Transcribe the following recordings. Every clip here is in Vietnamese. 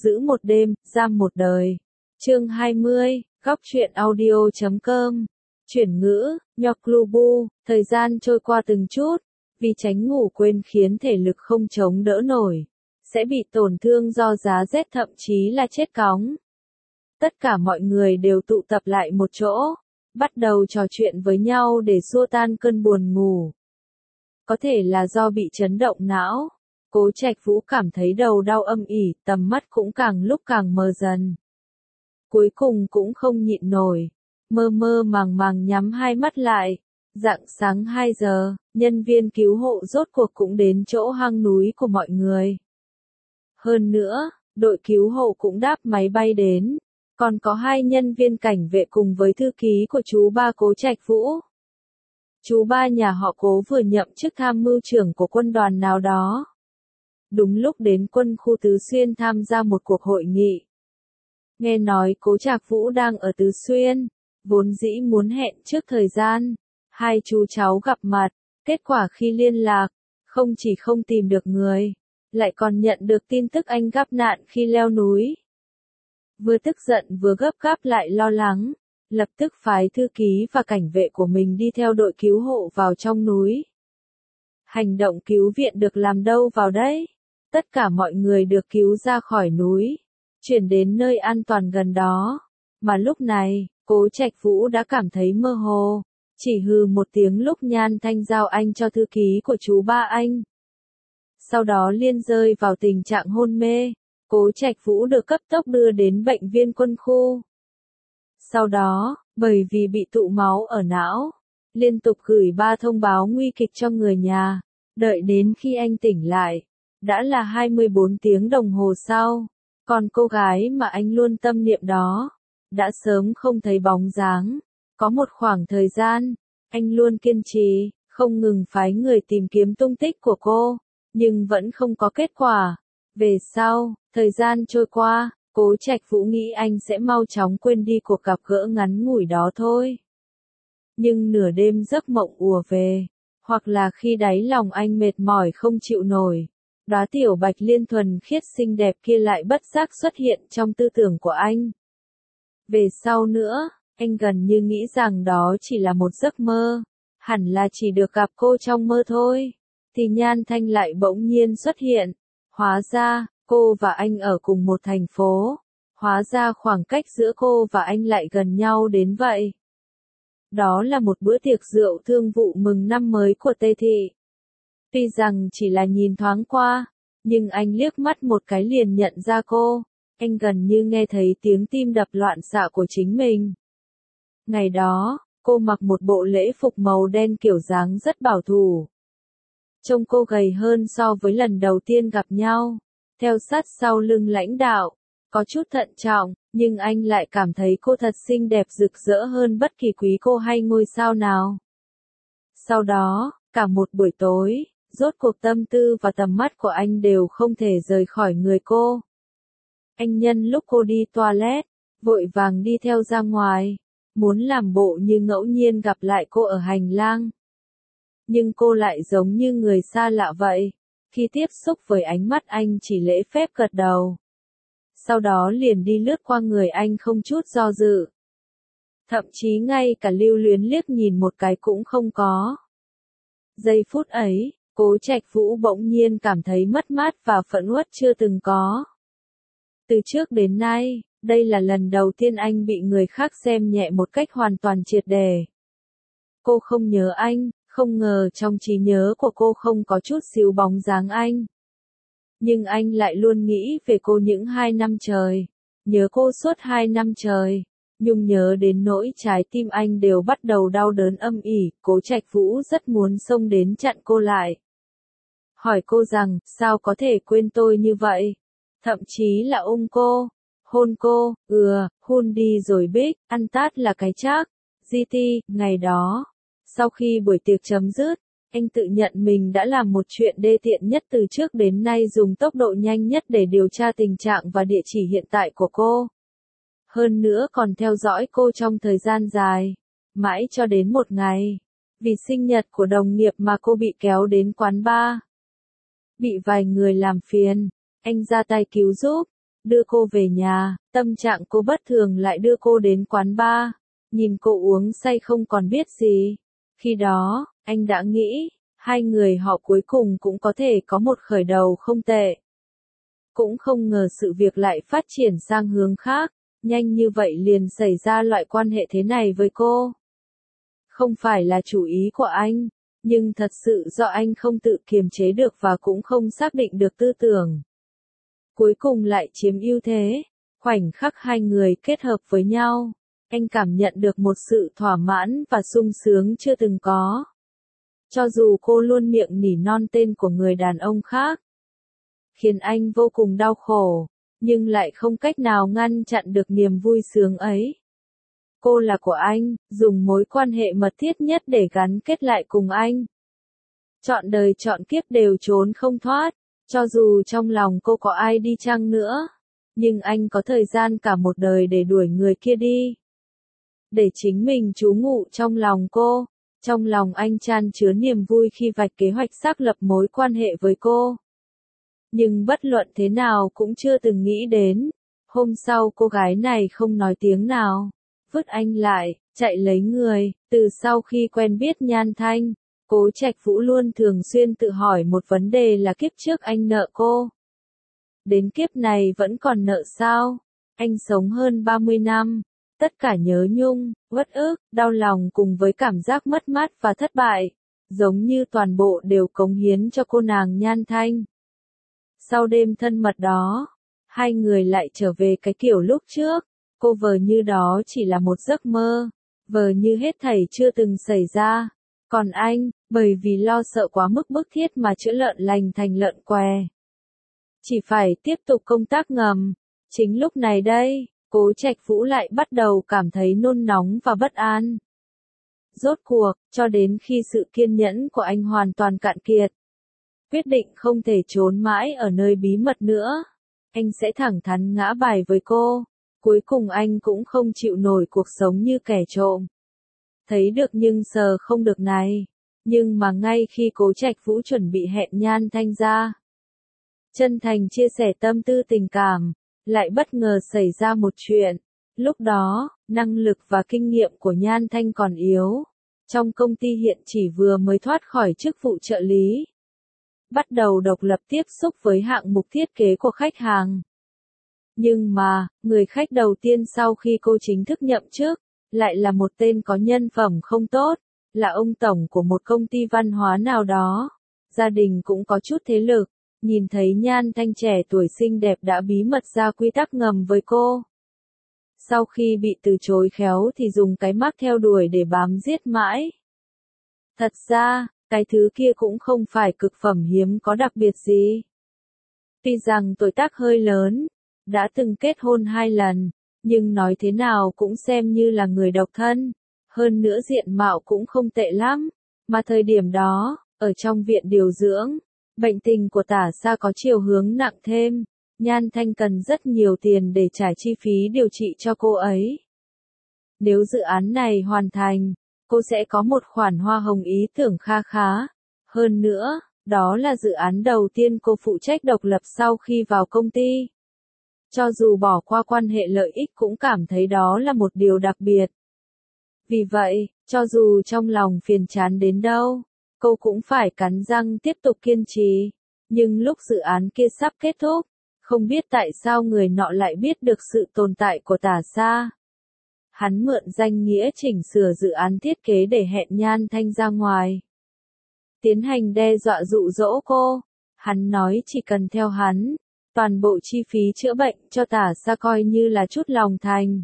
giữ một đêm, giam một đời. Chương 20, góc truyện audio.com. Chuyển ngữ, Nhoklubu, thời gian trôi qua từng chút, vì tránh ngủ quên khiến thể lực không chống đỡ nổi, sẽ bị tổn thương do giá rét thậm chí là chết cóng. Tất cả mọi người đều tụ tập lại một chỗ, bắt đầu trò chuyện với nhau để xua tan cơn buồn ngủ. Có thể là do bị chấn động não, Cố Trạch Vũ cảm thấy đầu đau âm ỉ, tầm mắt cũng càng lúc càng mờ dần. Cuối cùng cũng không nhịn nổi, mơ mơ màng màng nhắm hai mắt lại. Rạng sáng 2 giờ, nhân viên cứu hộ rốt cuộc cũng đến chỗ hang núi của mọi người. Hơn nữa, đội cứu hộ cũng đáp máy bay đến, còn có 2 nhân viên cảnh vệ cùng với thư ký của chú ba Cố Trạch Vũ. Chú ba nhà họ Cố vừa nhậm chức tham mưu trưởng của quân đoàn nào đó. Đúng lúc đến quân khu Tứ Xuyên tham gia một cuộc hội nghị. Nghe nói Cố Trạch Vũ đang ở Tứ Xuyên, vốn dĩ muốn hẹn trước thời gian. 2 chú cháu gặp mặt, kết quả khi liên lạc, không chỉ không tìm được người, lại còn nhận được tin tức anh gặp nạn khi leo núi. Vừa tức giận vừa gấp gáp lại lo lắng, lập tức phái thư ký và cảnh vệ của mình đi theo đội cứu hộ vào trong núi. Hành động cứu viện được làm đâu vào đấy? Tất cả mọi người được cứu ra khỏi núi, chuyển đến nơi an toàn gần đó. Mà lúc này, Cố Trạch Vũ đã cảm thấy mơ hồ. Chỉ hừ một tiếng lúc Nhan Thanh giao anh cho thư ký của chú ba anh. Sau đó liền rơi vào tình trạng hôn mê, Cố Trạch Vũ được cấp tốc đưa đến bệnh viện quân khu. Sau đó, bởi vì bị tụ máu ở não, liên tục gửi 3 thông báo nguy kịch cho người nhà, đợi đến khi anh tỉnh lại, đã là 24 tiếng đồng hồ sau, còn cô gái mà anh luôn tâm niệm đó, đã sớm không thấy bóng dáng. Có một khoảng thời gian, anh luôn kiên trì, không ngừng phái người tìm kiếm tung tích của cô, nhưng vẫn không có kết quả. Về sau, thời gian trôi qua, Cố Trạch Vũ nghĩ anh sẽ mau chóng quên đi cuộc gặp gỡ ngắn ngủi đó thôi. Nhưng nửa đêm giấc mộng ùa về, hoặc là khi đáy lòng anh mệt mỏi không chịu nổi, đóa tiểu bạch liên thuần khiết xinh đẹp kia lại bất giác xuất hiện trong tư tưởng của anh. Về sau nữa, anh gần như nghĩ rằng đó chỉ là một giấc mơ, hẳn là chỉ được gặp cô trong mơ thôi. Thì Nhan Thanh lại bỗng nhiên xuất hiện. Hóa ra, cô và anh ở cùng một thành phố. Hóa ra khoảng cách giữa cô và anh lại gần nhau đến vậy. Đó là một bữa tiệc rượu thương vụ mừng năm mới của Tê Thị. Tuy rằng chỉ là nhìn thoáng qua, nhưng anh liếc mắt một cái liền nhận ra cô. Anh gần như nghe thấy tiếng tim đập loạn xạ của chính mình. Ngày đó, cô mặc một bộ lễ phục màu đen kiểu dáng rất bảo thủ. Trông cô gầy hơn so với lần đầu tiên gặp nhau. Theo sát sau lưng lãnh đạo, có chút thận trọng, nhưng anh lại cảm thấy cô thật xinh đẹp rực rỡ hơn bất kỳ quý cô hay ngôi sao nào. Sau đó, cả một buổi tối, rốt cuộc tâm tư và tầm mắt của anh đều không thể rời khỏi người cô. Anh nhân lúc cô đi toilet, vội vàng đi theo ra ngoài, muốn làm bộ như ngẫu nhiên gặp lại cô ở hành lang. Nhưng cô lại giống như người xa lạ vậy, khi tiếp xúc với ánh mắt anh chỉ lễ phép gật đầu. Sau đó liền đi lướt qua người anh không chút do dự. Thậm chí ngay cả lưu luyến liếc nhìn một cái cũng không có. Giây phút ấy, Cố Trạch Vũ bỗng nhiên cảm thấy mất mát và phẫn uất chưa từng có. Từ trước đến nay, đây là lần đầu tiên anh bị người khác xem nhẹ một cách hoàn toàn triệt để. Cô không nhớ anh, không ngờ trong trí nhớ của cô không có chút xíu bóng dáng anh. Nhưng anh lại luôn nghĩ về cô những 2 năm trời, nhớ cô suốt 2 năm trời, nhung nhớ đến nỗi trái tim anh đều bắt đầu đau đớn âm ỉ. Cố Trạch Vũ rất muốn xông đến chặn cô lại. Hỏi cô rằng, sao có thể quên tôi như vậy? Thậm chí là ôm cô, hôn cô, hôn đi rồi biết, ăn tát là cái chắc. GT, ngày đó, sau khi buổi tiệc chấm dứt, anh tự nhận mình đã làm một chuyện đê tiện nhất từ trước đến nay, dùng tốc độ nhanh nhất để điều tra tình trạng và địa chỉ hiện tại của cô. Hơn nữa còn theo dõi cô trong thời gian dài, mãi cho đến một ngày, vì sinh nhật của đồng nghiệp mà cô bị kéo đến quán bar. Bị vài người làm phiền, anh ra tay cứu giúp, đưa cô về nhà, tâm trạng cô bất thường lại đưa cô đến quán bar, nhìn cô uống say không còn biết gì. Khi đó, anh đã nghĩ, hai người họ cuối cùng cũng có thể có một khởi đầu không tệ. Cũng không ngờ sự việc lại phát triển sang hướng khác, nhanh như vậy liền xảy ra loại quan hệ thế này với cô. Không phải là chủ ý của anh, nhưng thật sự do anh không tự kiềm chế được và cũng không xác định được tư tưởng. Cuối cùng lại chiếm ưu thế, khoảnh khắc hai người kết hợp với nhau, anh cảm nhận được một sự thỏa mãn và sung sướng chưa từng có. Cho dù cô luôn miệng nỉ non tên của người đàn ông khác, khiến anh vô cùng đau khổ, nhưng lại không cách nào ngăn chặn được niềm vui sướng ấy. Cô là của anh, dùng mối quan hệ mật thiết nhất để gắn kết lại cùng anh. Trọn đời trọn kiếp đều trốn không thoát, cho dù trong lòng cô có ai đi chăng nữa, nhưng anh có thời gian cả một đời để đuổi người kia đi. Để chính mình trú ngụ trong lòng cô, trong lòng anh chan chứa niềm vui khi vạch kế hoạch xác lập mối quan hệ với cô. Nhưng bất luận thế nào cũng chưa từng nghĩ đến, hôm sau cô gái này không nói tiếng nào, vứt anh lại, chạy lấy người. Từ sau khi quen biết Nhan Thanh, Cố Trạch Vũ luôn thường xuyên tự hỏi một vấn đề là kiếp trước anh nợ cô. Đến kiếp này vẫn còn nợ sao? Anh sống hơn 30 năm, tất cả nhớ nhung, uất ức, đau lòng cùng với cảm giác mất mát và thất bại, giống như toàn bộ đều cống hiến cho cô nàng Nhan Thanh. Sau đêm thân mật đó, hai người lại trở về cái kiểu lúc trước, cô vờ như đó chỉ là một giấc mơ, vờ như hết thảy chưa từng xảy ra. Còn anh, bởi vì lo sợ quá mức bức thiết mà chữa lợn lành thành lợn què, chỉ phải tiếp tục công tác ngầm. Chính lúc này đây, Cố Trạch Vũ lại bắt đầu cảm thấy nôn nóng và bất an. Rốt cuộc, cho đến khi sự kiên nhẫn của anh hoàn toàn cạn kiệt, quyết định không thể trốn mãi ở nơi bí mật nữa, anh sẽ thẳng thắn ngã bài với cô. Cuối cùng anh cũng không chịu nổi cuộc sống như kẻ trộm. Thấy được nhưng sờ không được này. Nhưng mà ngay khi Cố Trạch Vũ chuẩn bị hẹn Nhan Thanh ra, chân thành chia sẻ tâm tư tình cảm, lại bất ngờ xảy ra một chuyện. Lúc đó, năng lực và kinh nghiệm của Nhan Thanh còn yếu. Trong công ty hiện chỉ vừa mới thoát khỏi chức vụ trợ lý, bắt đầu độc lập tiếp xúc với hạng mục thiết kế của khách hàng. Nhưng mà, người khách đầu tiên sau khi cô chính thức nhậm chức, lại là một tên có nhân phẩm không tốt, là ông tổng của một công ty văn hóa nào đó. Gia đình cũng có chút thế lực, nhìn thấy Nhan Thanh trẻ tuổi xinh đẹp đã bí mật ra quy tắc ngầm với cô. Sau khi bị từ chối khéo thì dùng cái mác theo đuổi để bám giết mãi. Thật ra, cái thứ kia cũng không phải cực phẩm hiếm có đặc biệt gì. Tuy rằng tuổi tác hơi lớn, đã từng kết hôn 2 lần, nhưng nói thế nào cũng xem như là người độc thân. Hơn nữa diện mạo cũng không tệ lắm. Mà thời điểm đó, ở trong viện điều dưỡng, bệnh tình của Tả Sa có chiều hướng nặng thêm. Nhan Thanh cần rất nhiều tiền để trả chi phí điều trị cho cô ấy. Nếu dự án này hoàn thành, cô sẽ có một khoản hoa hồng ý tưởng kha khá. Hơn nữa, đó là dự án đầu tiên cô phụ trách độc lập sau khi vào công ty. Cho dù bỏ qua quan hệ lợi ích cũng cảm thấy đó là một điều đặc biệt. Vì vậy, cho dù trong lòng phiền chán đến đâu, cô cũng phải cắn răng tiếp tục kiên trì. Nhưng lúc dự án kia sắp kết thúc, không biết tại sao người nọ lại biết được sự tồn tại của Tả Sa. Hắn mượn danh nghĩa chỉnh sửa dự án thiết kế để hẹn Nhan Thanh ra ngoài, tiến hành đe dọa dụ dỗ cô. Hắn nói chỉ cần theo hắn, toàn bộ chi phí chữa bệnh cho Tả Sa coi như là chút lòng thành.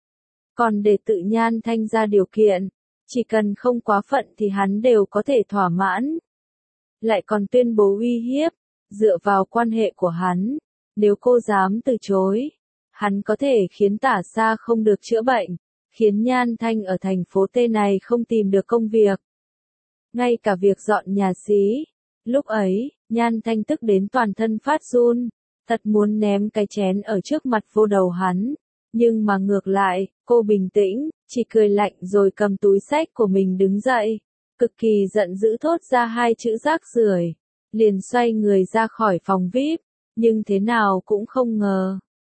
Còn để tự Nhan Thanh ra điều kiện, chỉ cần không quá phận thì hắn đều có thể thỏa mãn. Lại còn tuyên bố uy hiếp, dựa vào quan hệ của hắn, nếu cô dám từ chối, hắn có thể khiến Tả Sa không được chữa bệnh, khiến Nhan Thanh ở thành phố T này không tìm được công việc. Ngay cả việc dọn nhà xí. Lúc ấy, Nhan Thanh tức đến toàn thân phát run, thật muốn ném cái chén ở trước mặt vô đầu hắn. Nhưng mà ngược lại, cô bình tĩnh, chỉ cười lạnh rồi cầm túi xách của mình đứng dậy. Cực kỳ giận dữ thốt ra 2 chữ rác rưởi, liền xoay người ra khỏi phòng VIP. Nhưng thế nào cũng không ngờ,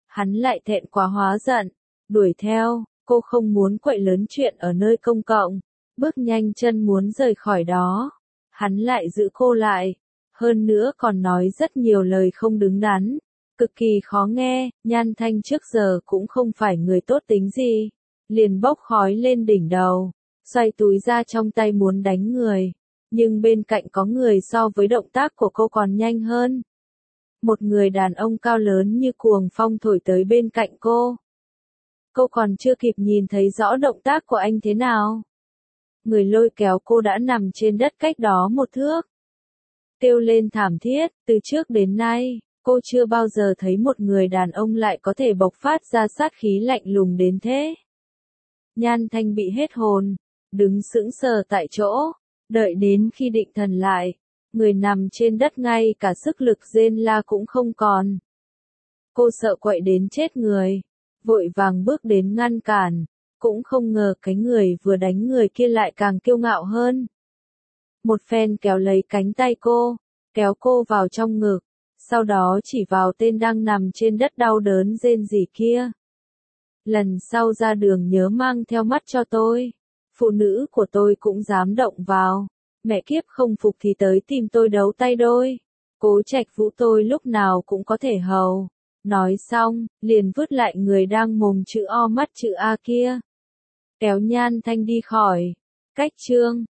Hắn lại thẹn quá hóa giận, đuổi theo, cô không muốn quậy lớn chuyện ở nơi công cộng, bước nhanh chân muốn rời khỏi đó. Hắn lại giữ cô lại, hơn nữa còn nói rất nhiều lời không đứng đắn, cực kỳ khó nghe. Nhan Thanh trước giờ cũng không phải người tốt tính gì, liền bốc khói lên đỉnh đầu, xoay túi ra trong tay muốn đánh người, nhưng bên cạnh có người so với động tác của cô còn nhanh hơn. Một người đàn ông cao lớn như cuồng phong thổi tới bên cạnh cô. Cô còn chưa kịp nhìn thấy rõ động tác của anh thế nào, người lôi kéo cô đã nằm trên đất cách đó một thước. Kêu lên thảm thiết, từ trước đến nay, cô chưa bao giờ thấy một người đàn ông lại có thể bộc phát ra sát khí lạnh lùng đến thế. Nhan Thanh bị hết hồn, đứng sững sờ tại chỗ, đợi đến khi định thần lại, người nằm trên đất ngay cả sức lực rên la cũng không còn. Cô sợ quậy đến chết người, vội vàng bước đến ngăn cản, cũng không ngờ cái người vừa đánh người kia lại càng kiêu ngạo hơn. Một phen kéo lấy cánh tay cô, kéo cô vào trong ngực, sau đó chỉ vào tên đang nằm trên đất đau đớn rên rỉ kia. Lần sau ra đường nhớ mang theo mắt cho tôi, phụ nữ của tôi cũng dám động vào, mẹ kiếp không phục thì tới tìm tôi đấu tay đôi, Cố Trạch Vũ tôi lúc nào cũng có thể hầu. Nói xong, liền vứt lại người đang mồm chữ O mắt chữ A kia. Kéo Nhan Thanh đi khỏi. Cách chương